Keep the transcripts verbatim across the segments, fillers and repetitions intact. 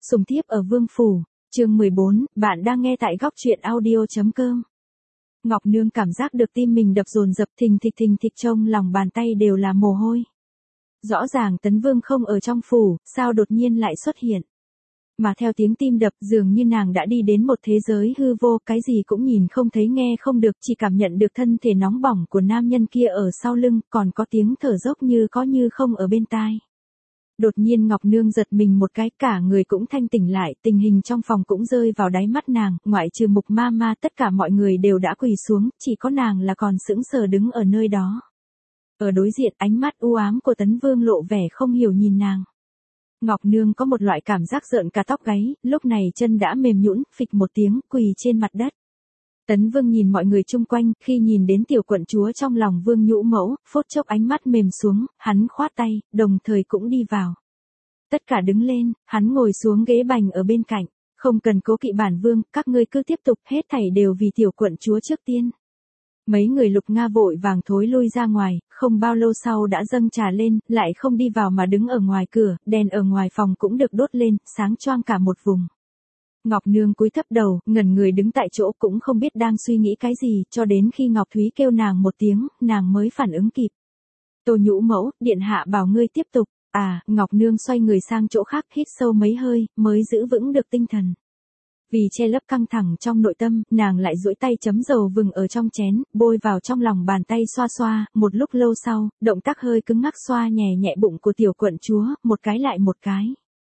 Sùng thiếp ở Vương Phủ, chương mười bốn, bạn đang nghe tại góc truyện audio.com. Ngọc Nương cảm giác được tim mình đập dồn dập thình thịch thình thịch, trong lòng bàn tay đều là mồ hôi. Rõ ràng Tấn Vương không ở trong phủ, sao đột nhiên lại xuất hiện. Mà theo tiếng tim đập dường như nàng đã đi đến một thế giới hư vô, cái gì cũng nhìn không thấy nghe không được, chỉ cảm nhận được thân thể nóng bỏng của nam nhân kia ở sau lưng, còn có tiếng thở dốc như có như không ở bên tai. Đột nhiên Ngọc Nương giật mình một cái, cả người cũng thanh tỉnh lại, tình hình trong phòng cũng rơi vào đáy mắt nàng, ngoại trừ Mục Ma Ma tất cả mọi người đều đã quỳ xuống, chỉ có nàng là còn sững sờ đứng ở nơi đó. Ở đối diện ánh mắt u ám của Tấn Vương lộ vẻ không hiểu nhìn nàng. Ngọc Nương có một loại cảm giác rợn cả tóc gáy, lúc này chân đã mềm nhũn, phịch một tiếng, quỳ trên mặt đất. Tấn Vương nhìn mọi người chung quanh, khi nhìn đến tiểu quận chúa trong lòng Vương Nhũ Mẫu, phút chốc ánh mắt mềm xuống, hắn khoát tay, đồng thời cũng đi vào. Tất cả đứng lên, hắn ngồi xuống ghế bành ở bên cạnh, không cần cố kỵ bản vương, các ngươi cứ tiếp tục, hết thảy đều vì tiểu quận chúa trước tiên. Mấy người Lục Nga vội vàng thối lui ra ngoài, không bao lâu sau đã dâng trà lên, lại không đi vào mà đứng ở ngoài cửa, đèn ở ngoài phòng cũng được đốt lên, sáng choang cả một vùng. Ngọc Nương cúi thấp đầu, ngẩn người đứng tại chỗ cũng không biết đang suy nghĩ cái gì, cho đến khi Ngọc Thúy kêu nàng một tiếng, nàng mới phản ứng kịp. Tô Nhũ Mẫu, điện hạ bảo ngươi tiếp tục. À, Ngọc Nương xoay người sang chỗ khác, hít sâu mấy hơi, mới giữ vững được tinh thần. Vì che lấp căng thẳng trong nội tâm, nàng lại duỗi tay chấm dầu vừng ở trong chén, bôi vào trong lòng bàn tay xoa xoa, một lúc lâu sau, động tác hơi cứng ngắc xoa nhẹ nhẹ bụng của tiểu quận chúa, một cái lại một cái.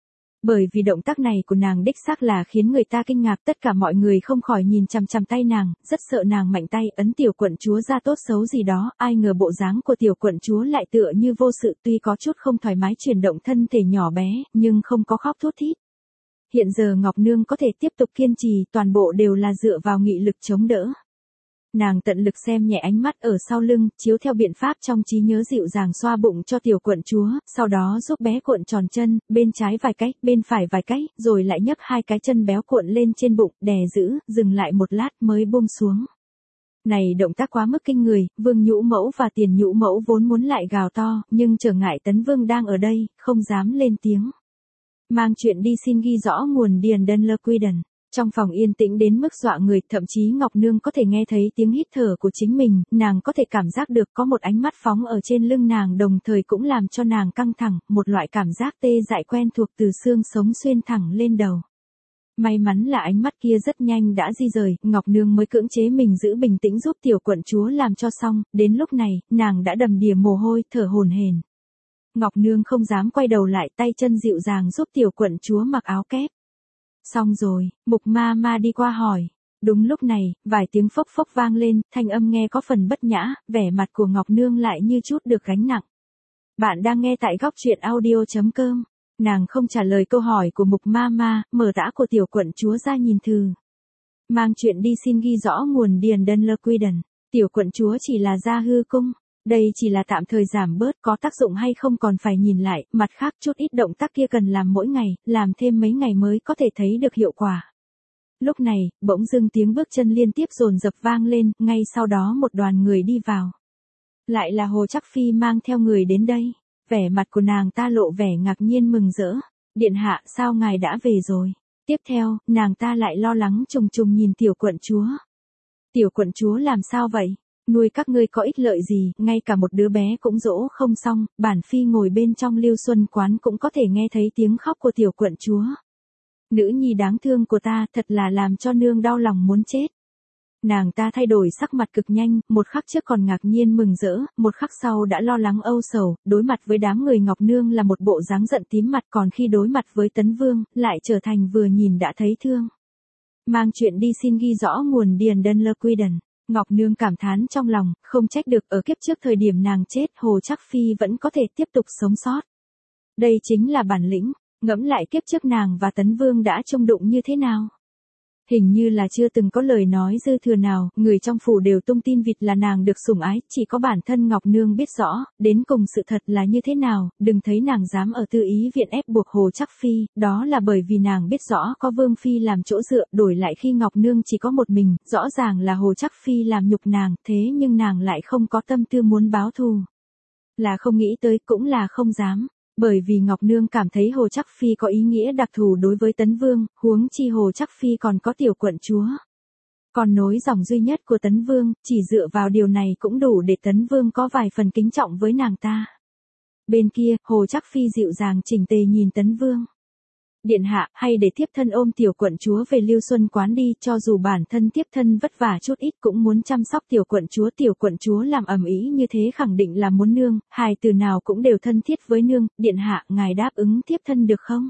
Bởi vì động tác này của nàng đích xác là khiến người ta kinh ngạc, tất cả mọi người không khỏi nhìn chằm chằm tay nàng, rất sợ nàng mạnh tay ấn tiểu quận chúa ra tốt xấu gì đó, ai ngờ bộ dáng của tiểu quận chúa lại tựa như vô sự, tuy có chút không thoải mái chuyển động thân thể nhỏ bé, nhưng không có khóc thút thít. Hiện giờ Ngọc Nương có thể tiếp tục kiên trì, toàn bộ đều là dựa vào nghị lực chống đỡ. Nàng tận lực xem nhẹ ánh mắt ở sau lưng, chiếu theo biện pháp trong trí nhớ dịu dàng xoa bụng cho tiểu quận chúa, sau đó giúp bé cuộn tròn chân, bên trái vài cái, bên phải vài cái, rồi lại nhấc hai cái chân béo cuộn lên trên bụng, đè giữ, dừng lại một lát mới buông xuống. Này động tác quá mức kinh người, Vương Nhũ Mẫu và Tiền Nhũ Mẫu vốn muốn lại gào to, nhưng trở ngại Tấn Vương đang ở đây, không dám lên tiếng. Mang chuyện đi xin ghi rõ nguồn điền đơn lơ quy đần. Trong phòng yên tĩnh đến mức dọa người, thậm chí Ngọc Nương có thể nghe thấy tiếng hít thở của chính mình, nàng có thể cảm giác được có một ánh mắt phóng ở trên lưng nàng, đồng thời cũng làm cho nàng căng thẳng, một loại cảm giác tê dại quen thuộc từ xương sống xuyên thẳng lên đầu. May mắn là ánh mắt kia rất nhanh đã di rời, Ngọc Nương mới cưỡng chế mình giữ bình tĩnh giúp tiểu quận chúa làm cho xong, đến lúc này, nàng đã đầm đìa mồ hôi, thở hổn hển. Ngọc Nương không dám quay đầu lại, tay chân dịu dàng giúp tiểu quận chúa mặc áo kép. Xong rồi, Mục Ma Ma đi qua hỏi. Đúng lúc này, vài tiếng phốc phốc vang lên, thanh âm nghe có phần bất nhã, vẻ mặt của Ngọc Nương lại như chút được gánh nặng. Bạn đang nghe tại góc truyện audio.com. Nàng không trả lời câu hỏi của Mục Ma Ma, mở tã của tiểu quận chúa ra nhìn thử. Mang chuyện đi xin ghi rõ nguồn điền đơn lơ quy đần. Tiểu quận chúa chỉ là gia hư cung. Đây chỉ là tạm thời giảm bớt, có tác dụng hay không còn phải nhìn lại, mặt khác chút ít động tác kia cần làm mỗi ngày, làm thêm mấy ngày mới có thể thấy được hiệu quả. Lúc này, bỗng dưng tiếng bước chân liên tiếp dồn dập vang lên, ngay sau đó một đoàn người đi vào. Lại là Hồ Trắc Phi mang theo người đến đây, vẻ mặt của nàng ta lộ vẻ ngạc nhiên mừng rỡ. Điện hạ, sao ngài đã về rồi? Tiếp theo, nàng ta lại lo lắng trùng trùng nhìn tiểu quận chúa. Tiểu quận chúa làm sao vậy? Nuôi các ngươi có ích lợi gì, ngay cả một đứa bé cũng dỗ không xong, bản phi ngồi bên trong Lưu Xuân quán cũng có thể nghe thấy tiếng khóc của tiểu quận chúa. Nữ nhi đáng thương của ta, thật là làm cho nương đau lòng muốn chết. Nàng ta thay đổi sắc mặt cực nhanh, một khắc trước còn ngạc nhiên mừng rỡ, một khắc sau đã lo lắng âu sầu, đối mặt với đám người Ngọc Nương là một bộ dáng giận tím mặt, còn khi đối mặt với Tấn Vương, lại trở thành vừa nhìn đã thấy thương. Mang chuyện đi xin ghi rõ nguồn điền đơn lơ quy đần. Ngọc Nương cảm thán trong lòng, không trách được ở kiếp trước thời điểm nàng chết, Hồ Trắc Phi vẫn có thể tiếp tục sống sót. Đây chính là bản lĩnh, ngẫm lại kiếp trước nàng và Tấn Vương đã chung đụng như thế nào. Hình như là chưa từng có lời nói dư thừa nào, người trong phủ đều tung tin vịt là nàng được sủng ái, chỉ có bản thân Ngọc Nương biết rõ, đến cùng sự thật là như thế nào, đừng thấy nàng dám ở Tư Ý viện ép buộc Hồ Trắc Phi, đó là bởi vì nàng biết rõ có Vương Phi làm chỗ dựa, đổi lại khi Ngọc Nương chỉ có một mình, rõ ràng là Hồ Trắc Phi làm nhục nàng, thế nhưng nàng lại không có tâm tư muốn báo thù. Là không nghĩ tới, cũng là không dám. Bởi vì Ngọc Nương cảm thấy Hồ Trắc Phi có ý nghĩa đặc thù đối với Tấn Vương, huống chi Hồ Trắc Phi còn có tiểu quận chúa. Còn nối dòng duy nhất của Tấn Vương, chỉ dựa vào điều này cũng đủ để Tấn Vương có vài phần kính trọng với nàng ta. Bên kia, Hồ Trắc Phi dịu dàng chỉnh tề nhìn Tấn Vương. Điện hạ, hay để thiếp thân ôm tiểu quận chúa về Lưu Xuân quán đi, cho dù bản thân thiếp thân vất vả chút ít cũng muốn chăm sóc tiểu quận chúa. Tiểu quận chúa làm ầm ĩ như thế khẳng định là muốn nương, hài từ nào cũng đều thân thiết với nương, điện hạ, ngài đáp ứng thiếp thân được không?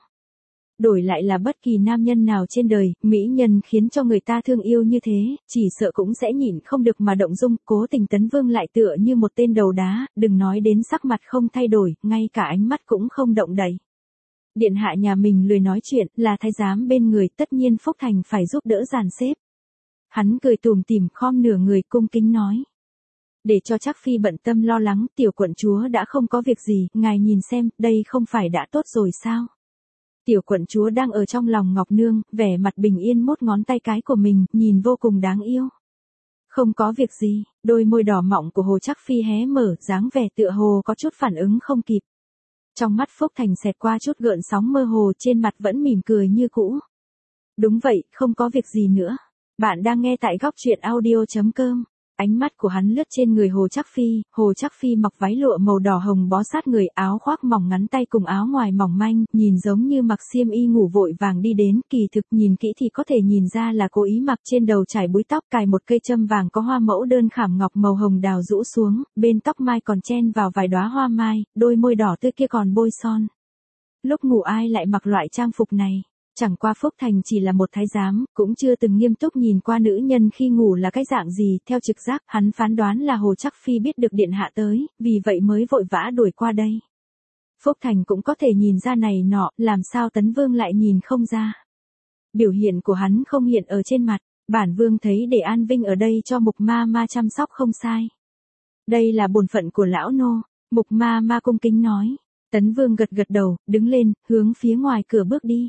Đổi lại là bất kỳ nam nhân nào trên đời, mỹ nhân khiến cho người ta thương yêu như thế, chỉ sợ cũng sẽ nhịn không được mà động dung. Cố tình Tấn Vương lại tựa như một tên đầu đá, đừng nói đến sắc mặt không thay đổi, ngay cả ánh mắt cũng không động đậy. Điện hạ nhà mình lười nói chuyện, là thái giám bên người, tất nhiên Phúc Thành phải giúp đỡ dàn xếp. Hắn cười tủm tỉm khom nửa người cung kính nói. Để cho Trắc Phi bận tâm lo lắng, tiểu quận chúa đã không có việc gì, ngài nhìn xem, đây không phải đã tốt rồi sao? Tiểu quận chúa đang ở trong lòng Ngọc Nương, vẻ mặt bình yên mốt ngón tay cái của mình, nhìn vô cùng đáng yêu. Không có việc gì, đôi môi đỏ mọng của Hồ Trắc Phi hé mở, dáng vẻ tựa hồ có chút phản ứng không kịp. Trong mắt Phúc Thành xẹt qua chút gợn sóng mơ hồ, trên mặt vẫn mỉm cười như cũ. Đúng vậy, không có việc gì nữa. Bạn đang nghe tại góc truyện audio chấm com. Ánh mắt của hắn lướt trên người Hồ Trắc Phi, Hồ Trắc Phi mặc váy lụa màu đỏ hồng bó sát người, áo khoác mỏng ngắn tay cùng áo ngoài mỏng manh, nhìn giống như mặc xiêm y ngủ vội vàng đi đến, kỳ thực nhìn kỹ thì có thể nhìn ra là cố ý mặc. Trên đầu trải búi tóc, cài một cây châm vàng có hoa mẫu đơn khảm ngọc màu hồng đào rũ xuống, bên tóc mai còn chen vào vài đóa hoa mai, đôi môi đỏ tươi kia còn bôi son. Lúc ngủ ai lại mặc loại trang phục này? Chẳng qua Phúc Thành chỉ là một thái giám, cũng chưa từng nghiêm túc nhìn qua nữ nhân khi ngủ là cái dạng gì, theo trực giác, hắn phán đoán là Hồ Trắc Phi biết được điện hạ tới, vì vậy mới vội vã đuổi qua đây. Phúc Thành cũng có thể nhìn ra này nọ, làm sao Tấn Vương lại nhìn không ra. Biểu hiện của hắn không hiện ở trên mặt, bản vương thấy để An Vinh ở đây cho Mục Ma Ma chăm sóc không sai. Đây là bổn phận của lão nô, Mục Ma Ma cung kính nói. Tấn Vương gật gật đầu, đứng lên, hướng phía ngoài cửa bước đi.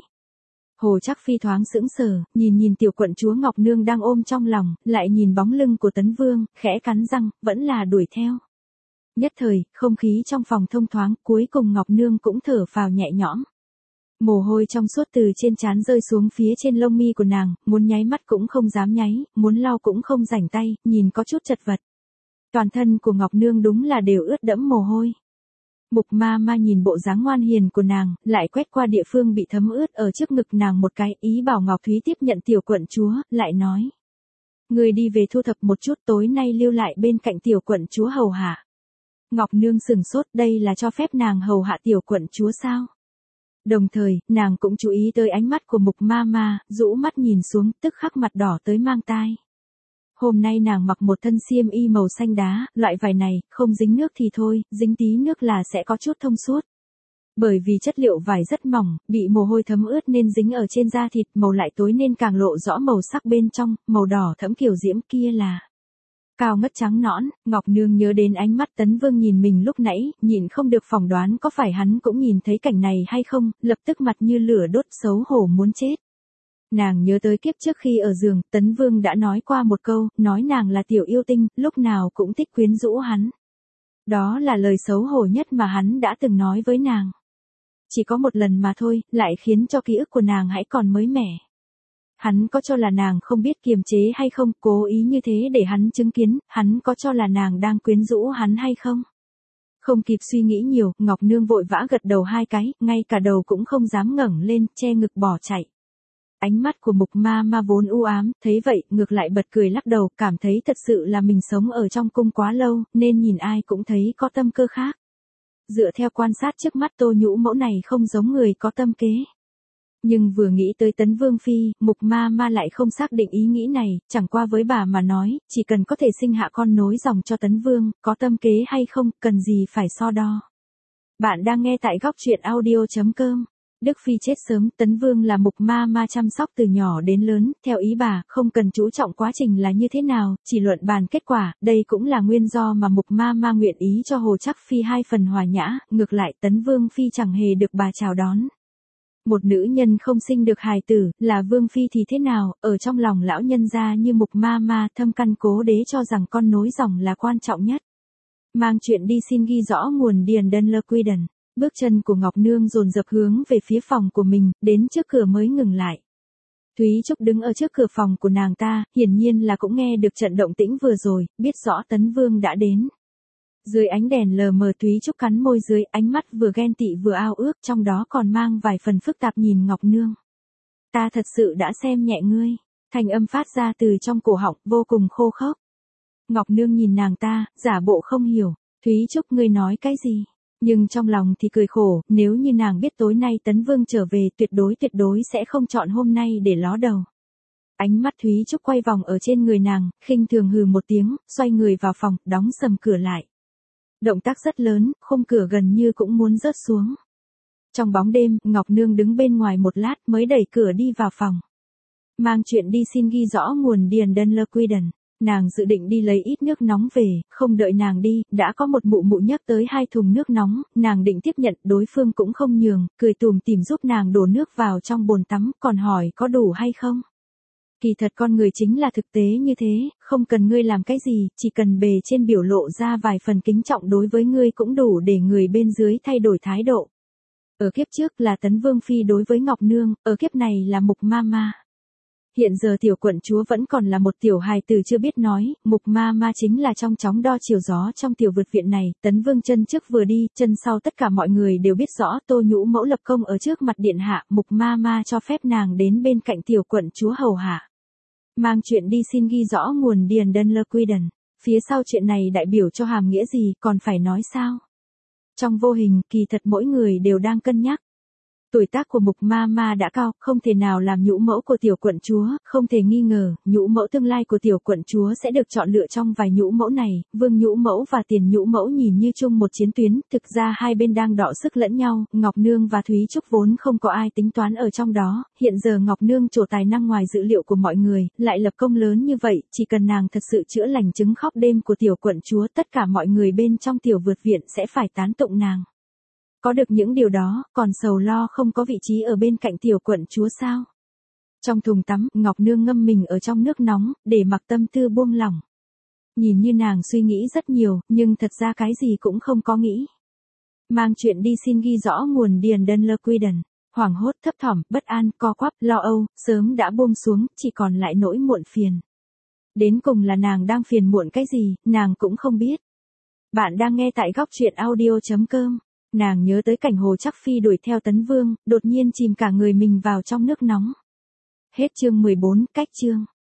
Hồ Trắc Phi thoáng sững sờ, nhìn nhìn tiểu quận chúa Ngọc Nương đang ôm trong lòng, lại nhìn bóng lưng của Tấn Vương, khẽ cắn răng, vẫn là đuổi theo. Nhất thời, không khí trong phòng thông thoáng, cuối cùng Ngọc Nương cũng thở phào nhẹ nhõm. Mồ hôi trong suốt từ trên trán rơi xuống phía trên lông mi của nàng, muốn nháy mắt cũng không dám nháy, muốn lau cũng không rảnh tay, nhìn có chút chật vật. Toàn thân của Ngọc Nương đúng là đều ướt đẫm mồ hôi. Mục Ma Ma nhìn bộ dáng ngoan hiền của nàng, lại quét qua địa phương bị thấm ướt ở trước ngực nàng một cái, ý bảo Ngọc Thúy tiếp nhận tiểu quận chúa, lại nói. Người đi về thu thập một chút, tối nay lưu lại bên cạnh tiểu quận chúa hầu hạ. Ngọc Nương sừng sốt, đây là cho phép nàng hầu hạ tiểu quận chúa sao? Đồng thời, nàng cũng chú ý tới ánh mắt của Mục Ma Ma, rũ mắt nhìn xuống, tức khắc mặt đỏ tới mang tai. Hôm nay nàng mặc một thân xiêm y màu xanh đá, loại vải này, không dính nước thì thôi, dính tí nước là sẽ có chút thông suốt. Bởi vì chất liệu vải rất mỏng, bị mồ hôi thấm ướt nên dính ở trên da thịt, màu lại tối nên càng lộ rõ màu sắc bên trong, màu đỏ thẫm kiểu diễm kia là cao ngất trắng nõn. Ngọc Nương nhớ đến ánh mắt Tấn Vương nhìn mình lúc nãy, nhìn không được phỏng đoán có phải hắn cũng nhìn thấy cảnh này hay không, lập tức mặt như lửa đốt, xấu hổ muốn chết. Nàng nhớ tới kiếp trước khi ở giường, Tấn Vương đã nói qua một câu, nói nàng là tiểu yêu tinh, lúc nào cũng thích quyến rũ hắn. Đó là lời xấu hổ nhất mà hắn đã từng nói với nàng. Chỉ có một lần mà thôi, lại khiến cho ký ức của nàng hãy còn mới mẻ. Hắn có cho là nàng không biết kiềm chế hay không, cố ý như thế để hắn chứng kiến, hắn có cho là nàng đang quyến rũ hắn hay không? Không kịp suy nghĩ nhiều, Ngọc Nương vội vã gật đầu hai cái, ngay cả đầu cũng không dám ngẩng lên, che ngực bỏ chạy. Ánh mắt của Mục Ma Ma vốn u ám, thấy vậy, ngược lại bật cười lắc đầu, cảm thấy thật sự là mình sống ở trong cung quá lâu, nên nhìn ai cũng thấy có tâm cơ khác. Dựa theo quan sát trước mắt Tô Nhũ mẫu này không giống người có tâm kế. Nhưng vừa nghĩ tới Tấn Vương Phi, Mục Ma Ma lại không xác định ý nghĩ này, chẳng qua với bà mà nói, chỉ cần có thể sinh hạ con nối dòng cho Tấn Vương, có tâm kế hay không, cần gì phải so đo. Bạn đang nghe tại góc truyện audio chấm com. Đức Phi chết sớm, Tấn Vương là Mục Ma Ma chăm sóc từ nhỏ đến lớn, theo ý bà, không cần chú trọng quá trình là như thế nào, chỉ luận bàn kết quả, đây cũng là nguyên do mà Mục Ma Ma nguyện ý cho Hồ Trắc Phi hai phần hòa nhã, ngược lại Tấn Vương Phi chẳng hề được bà chào đón. Một nữ nhân không sinh được hài tử, là Vương Phi thì thế nào, ở trong lòng lão nhân gia như Mục Ma Ma thâm căn cố đế cho rằng con nối dòng là quan trọng nhất. Mang chuyện đi xin ghi rõ nguồn Điền Đơn Lơ Quy Đần. Bước chân của Ngọc Nương dồn dập hướng về phía phòng của mình, đến trước cửa mới ngừng lại. Thúy Trúc đứng ở trước cửa phòng của nàng ta, hiển nhiên là cũng nghe được trận động tĩnh vừa rồi, biết rõ Tấn Vương đã đến. Dưới ánh đèn lờ mờ Thúy Trúc cắn môi dưới, ánh mắt vừa ghen tị vừa ao ước, trong đó còn mang vài phần phức tạp nhìn Ngọc Nương. Ta thật sự đã xem nhẹ ngươi, thanh âm phát ra từ trong cổ họng, vô cùng khô khốc. Ngọc Nương nhìn nàng ta, giả bộ không hiểu, Thúy Trúc ngươi nói cái gì? Nhưng trong lòng thì cười khổ, nếu như nàng biết tối nay Tấn Vương trở về tuyệt đối tuyệt đối sẽ không chọn hôm nay để ló đầu. Ánh mắt Thúy Trúc quay vòng ở trên người nàng, khinh thường hừ một tiếng, xoay người vào phòng, đóng sầm cửa lại. Động tác rất lớn, khung cửa gần như cũng muốn rớt xuống. Trong bóng đêm, Ngọc Nương đứng bên ngoài một lát mới đẩy cửa đi vào phòng. Mang chuyện đi xin ghi rõ nguồn Điền Đơn Lơ Quy Đần. Nàng dự định đi lấy ít nước nóng về, không đợi nàng đi, đã có một mụ mụ nhấc tới hai thùng nước nóng, nàng định tiếp nhận, đối phương cũng không nhường, cười tùm tìm giúp nàng đổ nước vào trong bồn tắm, còn hỏi có đủ hay không. Kỳ thật con người chính là thực tế như thế, không cần ngươi làm cái gì, chỉ cần bề trên biểu lộ ra vài phần kính trọng đối với ngươi cũng đủ để người bên dưới thay đổi thái độ. Ở kiếp trước là Tấn Vương Phi đối với Ngọc Nương, ở kiếp này là Mục Ma Ma. Hiện giờ tiểu quận chúa vẫn còn là một tiểu hài tử chưa biết nói, Mục Ma Ma chính là trong chóng đo chiều gió trong tiểu vượt viện này, Tấn Vương chân trước vừa đi, chân sau tất cả mọi người đều biết rõ Tô Nhũ Mẫu lập công ở trước mặt điện hạ, Mục Ma Ma cho phép nàng đến bên cạnh tiểu quận chúa hầu hạ. Mang chuyện đi xin ghi rõ nguồn Điền Đơn Lơ Quy Đần, phía sau chuyện này đại biểu cho hàm nghĩa gì, còn phải nói sao? Trong vô hình, kỳ thật mỗi người đều đang cân nhắc. Tuổi tác của Mục Ma Ma đã cao, không thể nào làm nhũ mẫu của tiểu quận chúa, không thể nghi ngờ, nhũ mẫu tương lai của tiểu quận chúa sẽ được chọn lựa trong vài nhũ mẫu này, Vương nhũ mẫu và Tiền nhũ mẫu nhìn như chung một chiến tuyến, thực ra hai bên đang đọ sức lẫn nhau, Ngọc Nương và Thúy Trúc vốn không có ai tính toán ở trong đó, hiện giờ Ngọc Nương trổ tài năng ngoài dự liệu của mọi người, lại lập công lớn như vậy, chỉ cần nàng thật sự chữa lành chứng khóc đêm của tiểu quận chúa, tất cả mọi người bên trong tiểu vượt viện sẽ phải tán tụng nàng. Có được những điều đó, còn sầu lo không có vị trí ở bên cạnh tiểu quận chúa sao? Trong thùng tắm, Ngọc Nương ngâm mình ở trong nước nóng, để mặc tâm tư buông lỏng. Nhìn như nàng suy nghĩ rất nhiều, nhưng thật ra cái gì cũng không có nghĩ. Mang chuyện đi xin ghi rõ nguồn Điền Đơn Lơ Quy Đần. Hoảng hốt, thấp thỏm, bất an, co quắp, lo âu, sớm đã buông xuống, chỉ còn lại nỗi muộn phiền. Đến cùng là nàng đang phiền muộn cái gì, nàng cũng không biết. Bạn đang nghe tại góc truyện audio chấm com. Nàng nhớ tới cảnh Hồ Trắc Phi đuổi theo Tấn Vương, đột nhiên chìm cả người mình vào trong nước nóng. Hết chương mười bốn, cách chương.